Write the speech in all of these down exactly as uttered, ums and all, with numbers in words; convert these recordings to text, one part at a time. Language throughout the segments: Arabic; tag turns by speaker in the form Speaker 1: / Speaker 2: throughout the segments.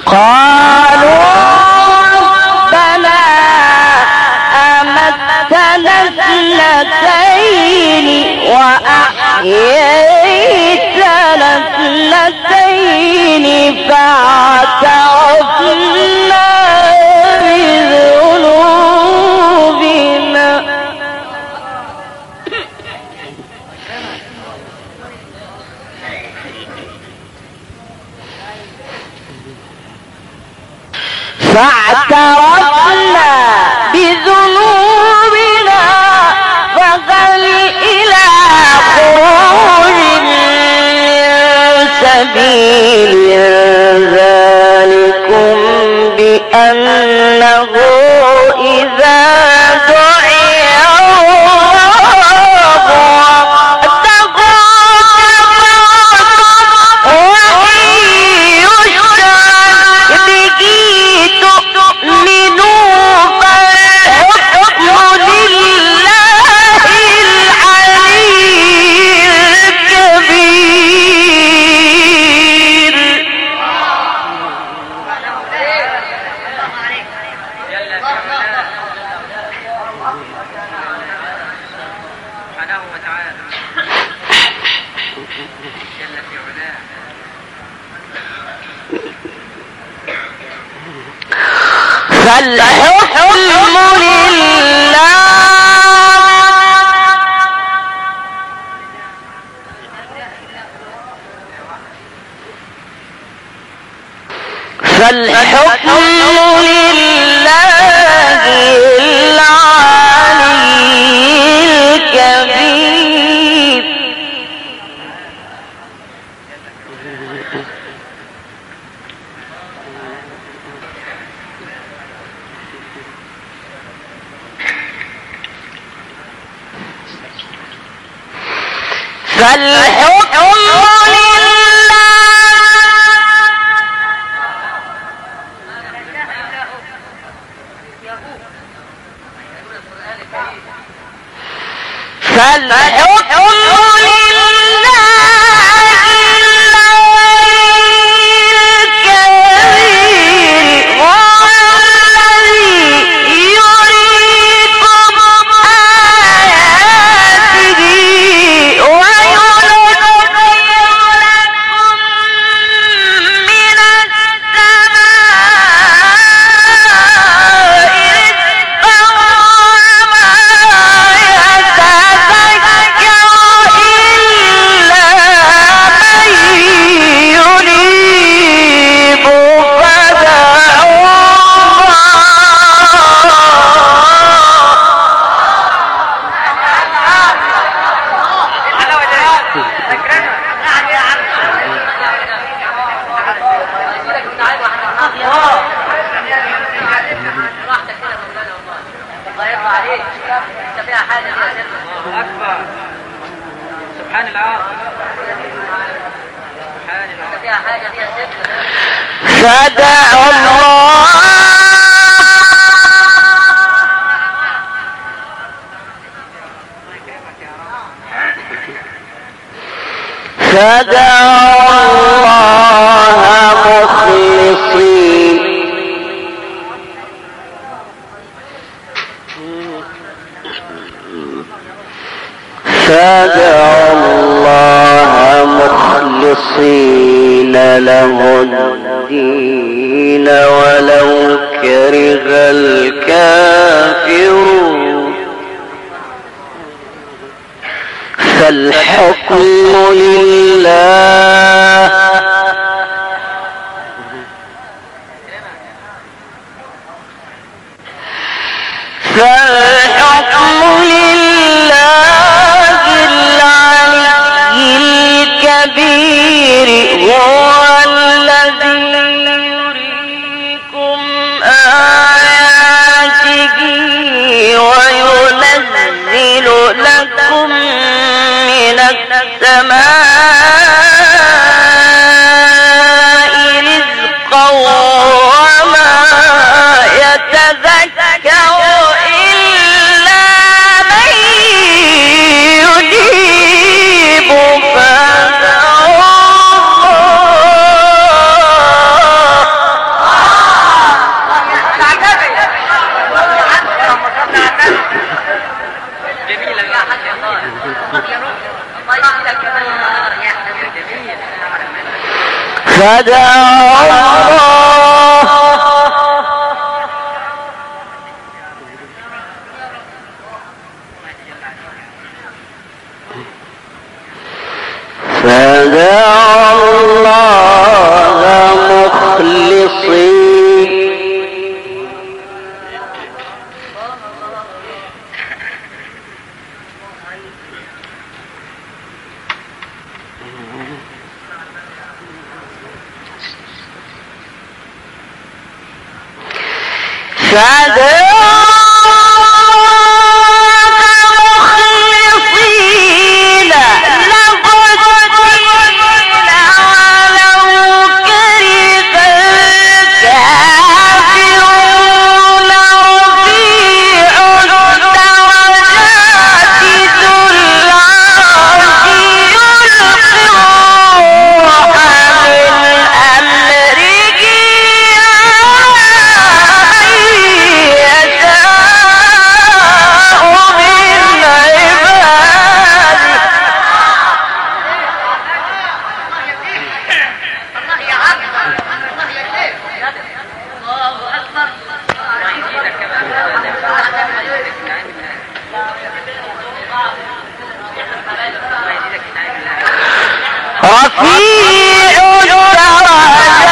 Speaker 1: قالوا ربنا أمتنا اثنتين وأحييتنا اثنتين فاعترفنا بذنوبنا فاعترفنا بذنوبنا فهل إلى خروج من سبيل ذلكم بأنه إذا دعي الله وحده وإن يشرك به تؤمنوا فالحكم لله العلي الكبير. سبحانه وتعالى جل في علاه. فالحكم لله فالحكم لله العلي الكبير. فالحكم فالحكم فدعوا الله فدعوا الله مخلصين فدعوا الله مخلصين له الدين ولو كره الكافرون. فالحكم لله فالحكم لله العلي الكبير. هو الذي يريكم آياته وينزل لكم من السماء رزقا وما يتذكر إلا فدعوا الله فدعوا الله مخلصين فدعوا رفيع الدرجات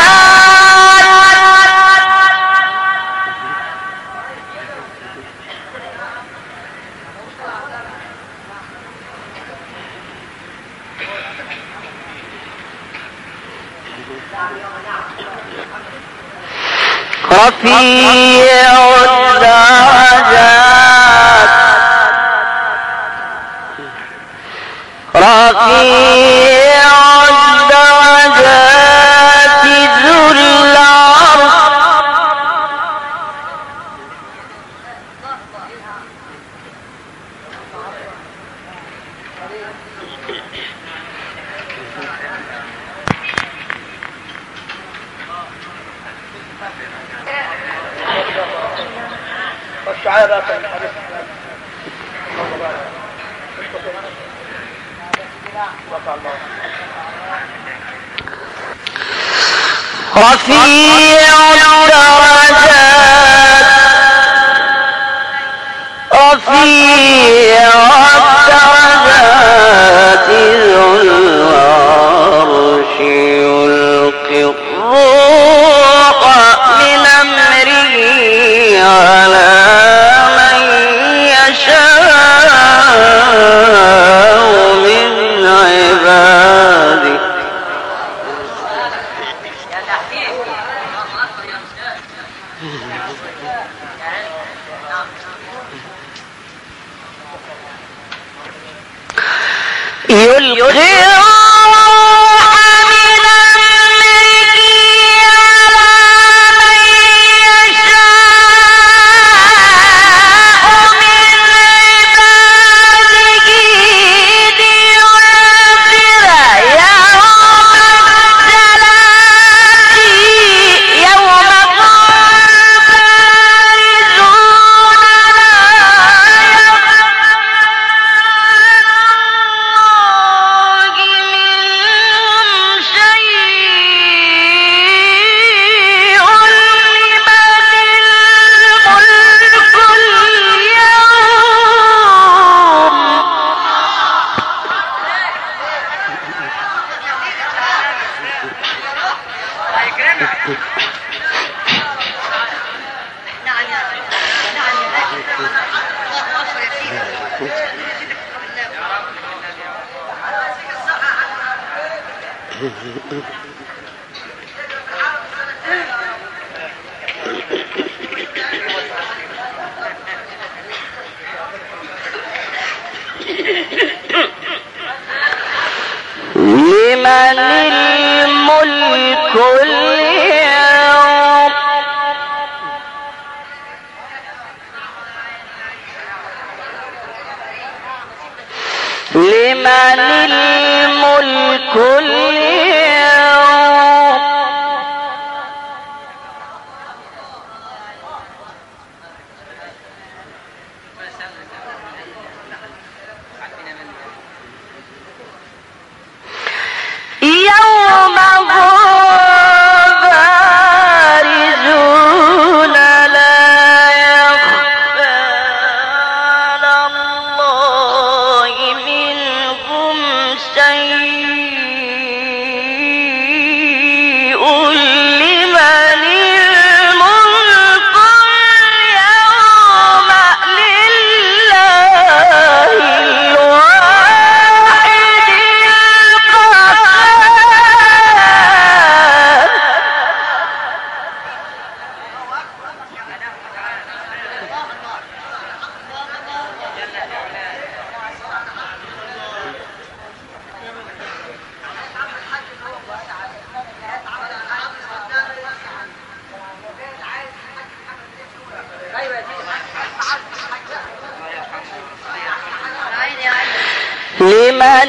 Speaker 1: رفيع الدرجات رفيع الدرجات ذو العرش رفيع الدرجات رفيع الدرجات ذو العرش يلقي الروح من أمره على من يشاء من عباده يلقي الروح من أمره على من يشاء من عباده لينذر يوم التلاقي يوم هم بارزون لمن الملك اليوم لمن الملك اليوم يوم لمن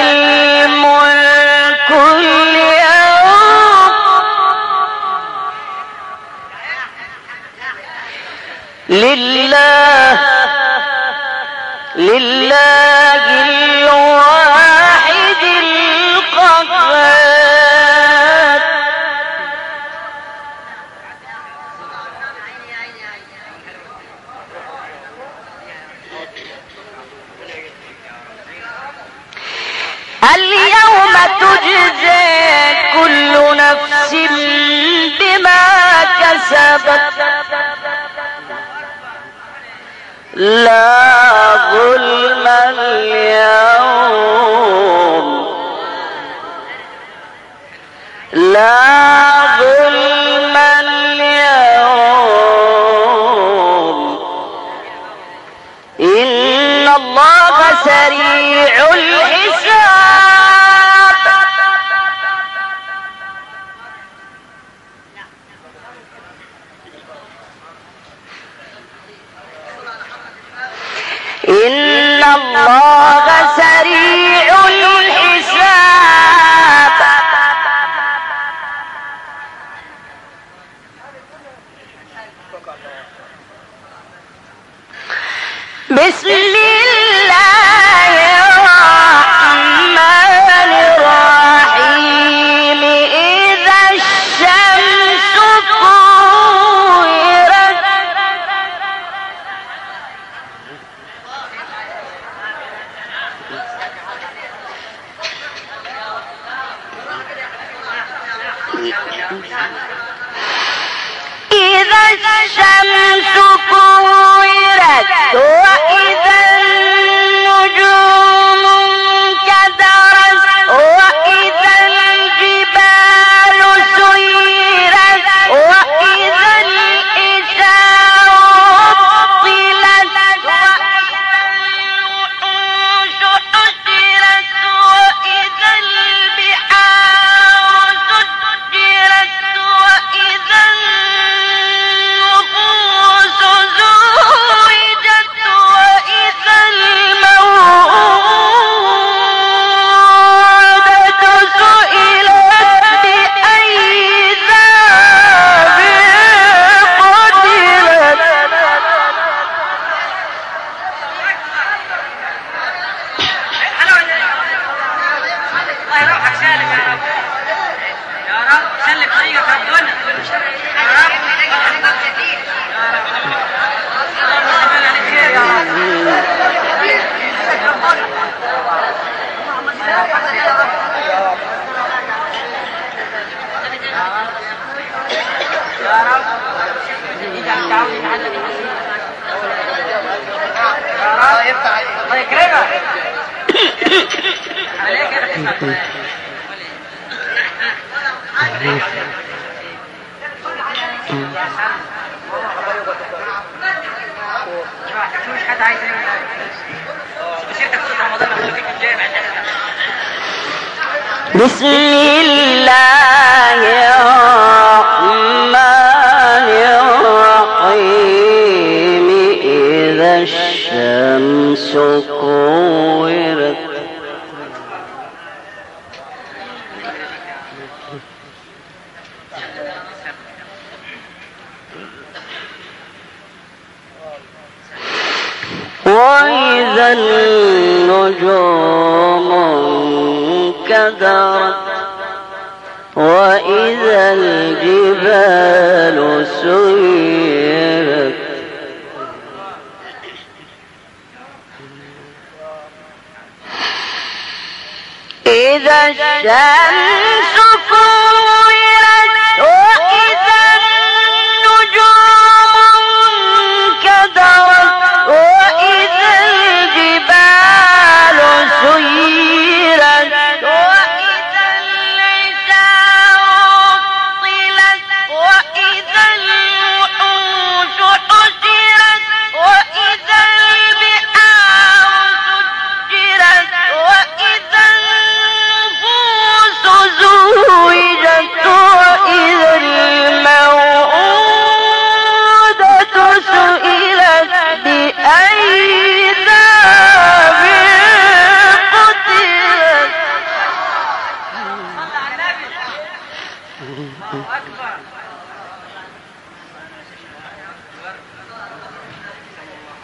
Speaker 1: الملك اليوم لله لله الواحد القهار اليوم تجزى كل نفس بما كسبت لا ظلم اليوم لا ظلم اليوم إن الله سريع الحساب إن الله سريع الحساب بسم الله الرحمن الرحيم إذا الشمس كورت إذا الشمس كورت وإذا النجوم انكدرت وإذا الجبال سيرت وإذا الإشار عطلت وإذا الوحوش حشرت وإذا البحار سجرت وإذا النفوس زوجت وإذا الموءودة سئلت بأي ذنب قتلت
Speaker 2: الله يروحك سالم يا رب يا رب سلك طريقك ربنا يا رب يا رب الله يكرمك عليك يا مش حد عايز سيرتك في رمضان خليك الجامع.
Speaker 1: بسم الله الرحمن الرحيم إذا الشمس كورت وإذا النجوم انكدرت وإذا الجبال سيرت إذا الشمس كورت وإذا النجوم انكدرت وإذا الجبال سيرت وإذا العشار عطلت وإذا الوحوش حشرت وإذا البحار سجرت وإذا النفوس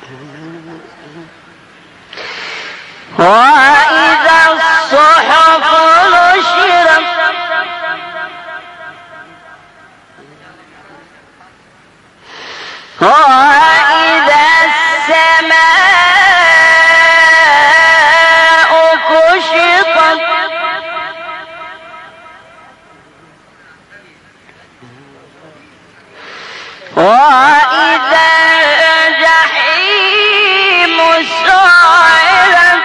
Speaker 1: وإذا الصحف نشرت وإذا السماء كشطت وإذا الجحيم سعرت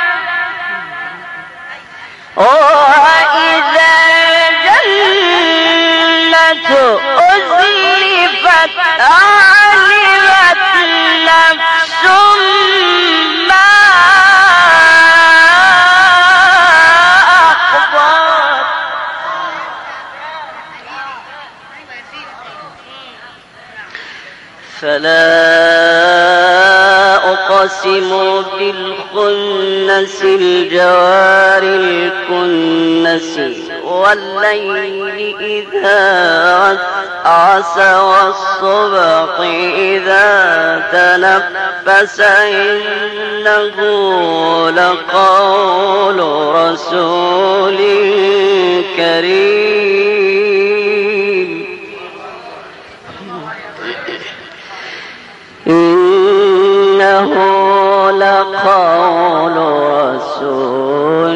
Speaker 1: وإذا الجنة أزلفت علمت نفس ما أحضرت فلا أقسم بالخنس الجوار الكنس والليل إذا عسعس والصبح إذا تنفس إنه لقول رسول كريم إنه لقول رسول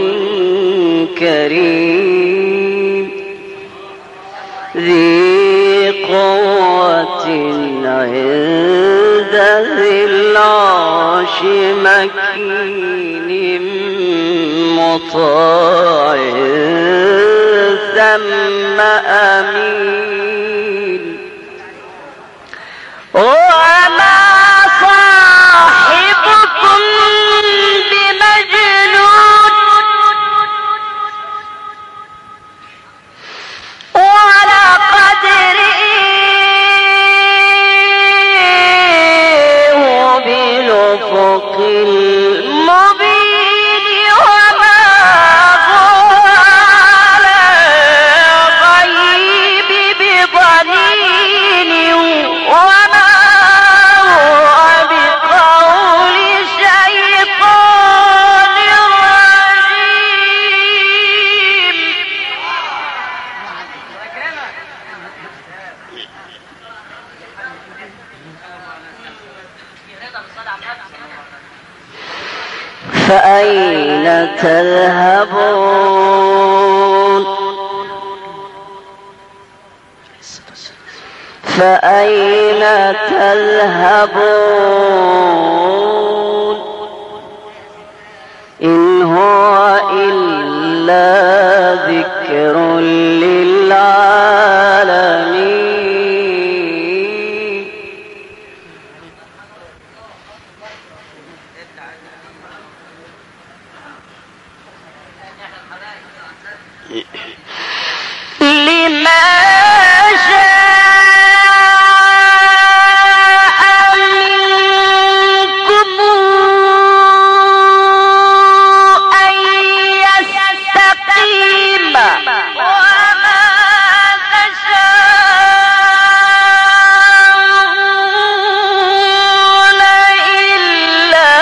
Speaker 1: كريم ذي قوة عند ذي العرش مكين مطاع ثم أمين وما صاحبكم بمجنون ولقد رئيه بالأفق المبين وما هو على الغيب بضنين وما هو بقول شيطان رجيم فأين تذهبون فأين تذهبون إن هو إلا ذكر للعالمين لما شاء منكم أن يستقيم وما تشاءون إلا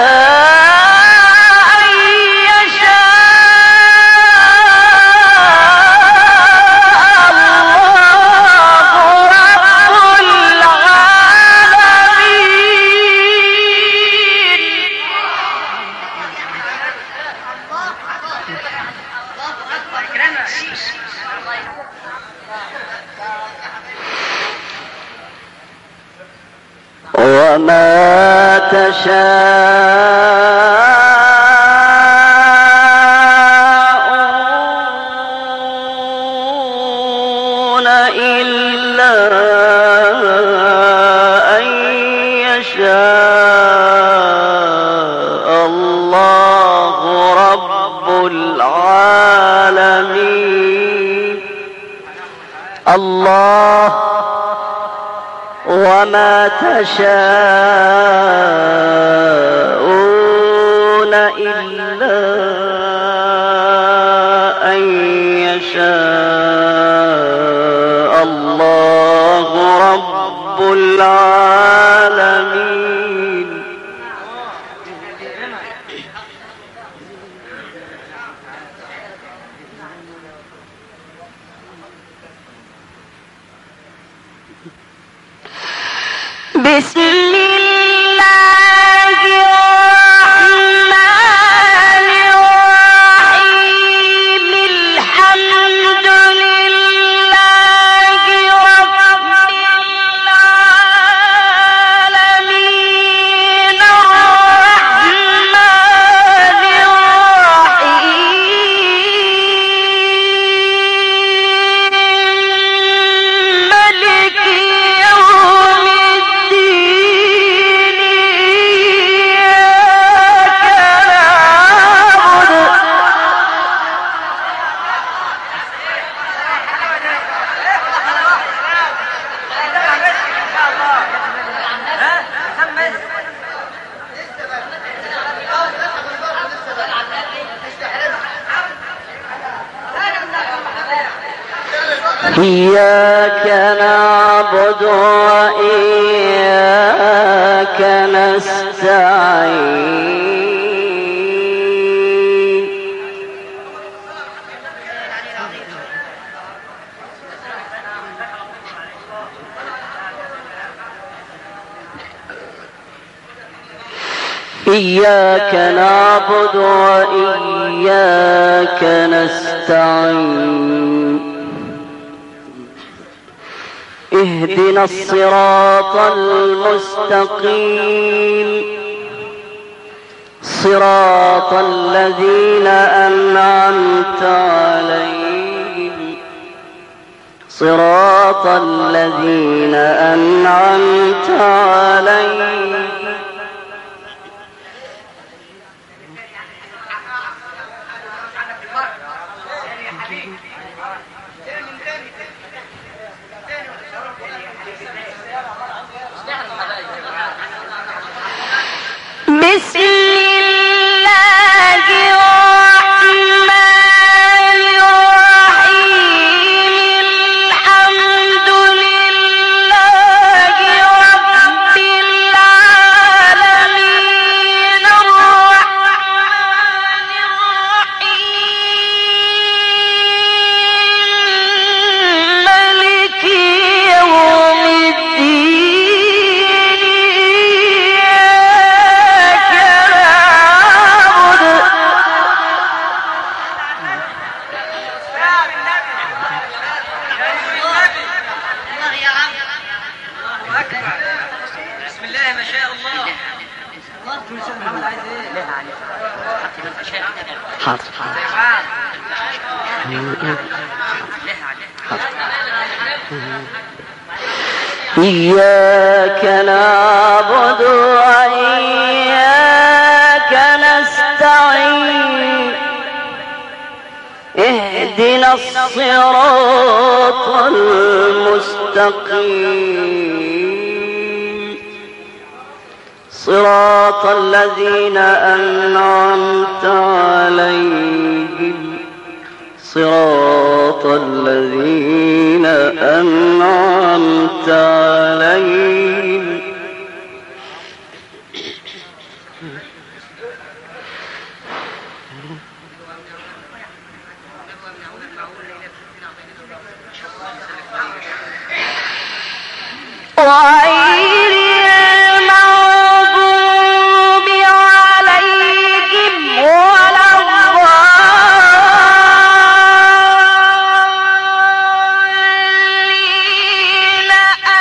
Speaker 1: أن يشاء الله رب العالمين وما تشاءون إلا أن يشاء الله رب العالمين الله وما تشاءون إلا أن يشاء الله رب العالمين بسم الله الرحمن الرحيم الحمد لله رب العالمين الرحمن الرحيم مالك يوم الدين إياك نعبد وإياك نستعين إياك نعبد وإياك نستعين اهدنا الصراط المستقيم صراط الذين أنعمت عليهم صراط الذين أنعمت عليهم بسم الله الرحمن الرحيم الحمد لله رب العالمين الرحمن الرحيم مالك يوم الدين حاضر إياك نعبد وإياك نستعين اهدنا الصراط المستقيم صراط الذين أنعمت عليهم صراط الذين أنعمت عليهم غير المغضوب عليهم ولا الضالين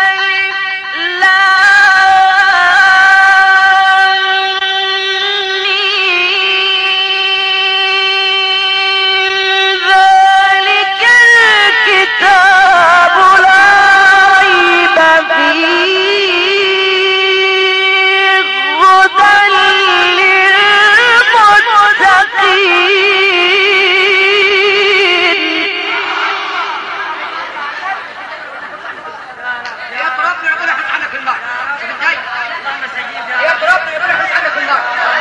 Speaker 1: آمين ذلك الكتاب لا ريب فيه هدى للمتقين
Speaker 2: يا ربنا ربنا يحفظ عنك النار اللهم استجيب يا ربنا ربنا يحفظ عنك النار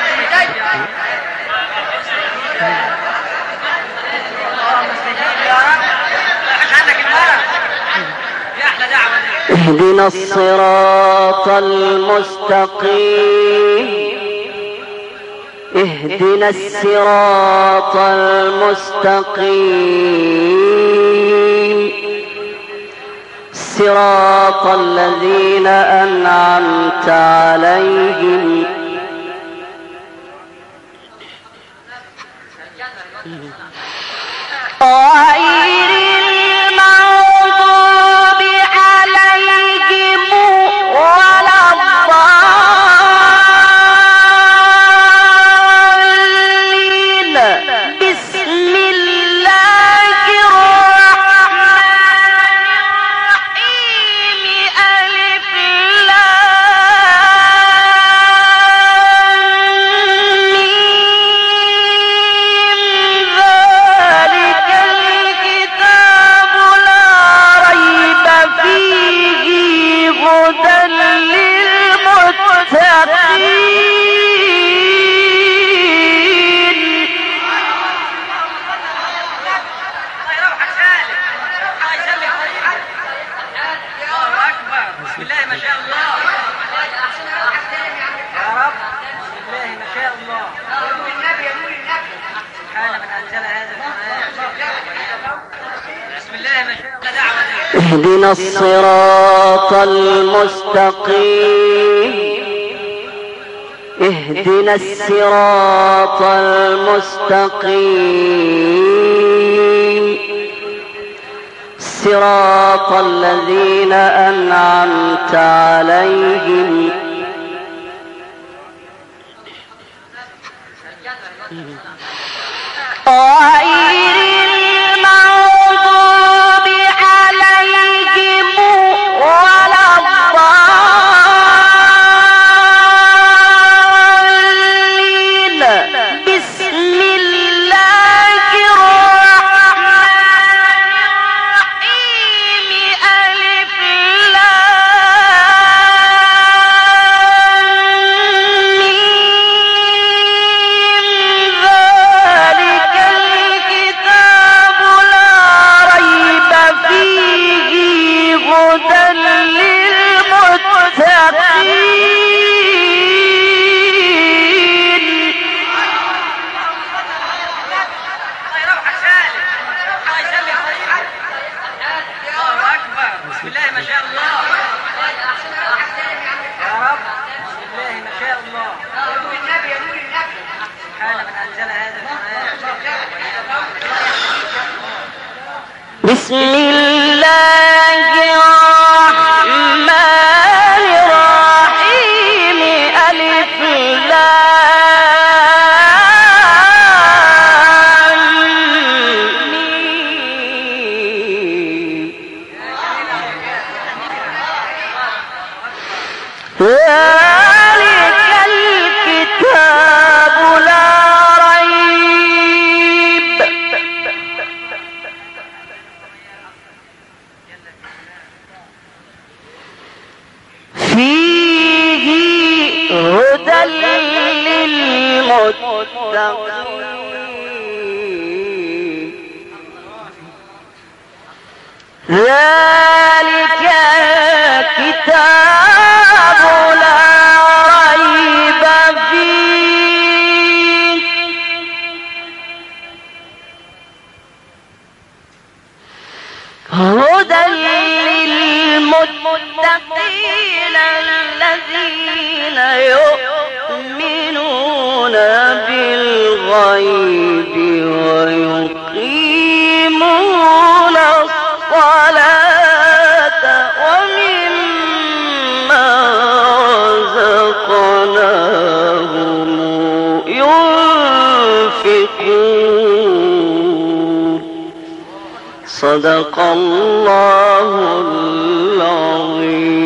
Speaker 2: اللهم استجيب يا رب يحفظ عنك النار يا احلى دعوه
Speaker 1: اهدنا الصراط المستقيم اهدنا الصراط المستقيم صراط الذين أنعمت عليهم غير المغضوب عليهم ولا الضالين. بسم الله الرحمن الرحيم. ألف لام ميم. ذلك الكتاب لا ريب فيه هدى للمتقين.
Speaker 2: الله يروحك سالم. الله يسلمك طيب. الله اكبر. بسم الله ما شاء الله. يا رب. بسم الله ما شاء الله. سبحان من انزل هذا القران. بسم الله ما شاء الله. دعوه دي.
Speaker 1: اهدنا الصراط المستقيم. اهدنا الصراط المستقيم صراط الذين أنعمت عليهم غير المغضوب عليهم ولا الضالين. بسم الله الرحمن الرحيم. ألف لام ميم. ذلك الكتاب لا ريب فيه هدى للمتقين.
Speaker 2: الله يروحك سالم. الله يسلمك طيب. الله اكبر. بسم الله ما شاء الله. يا رب. بسم الله ما شاء الله. سبحان من انزل هذا القران.
Speaker 1: بسم الله الرحمن الرحيم. ألف لام ميم. ذلك الكتاب لا ريب فيه هدى للمتقين. ذلك الكتاب لا ريب فيه هدى للمتقين الذين يؤمنون بالغيب ويقيمون الصلاة ومما رزقناهم ينفقون. صدق الله العظيم.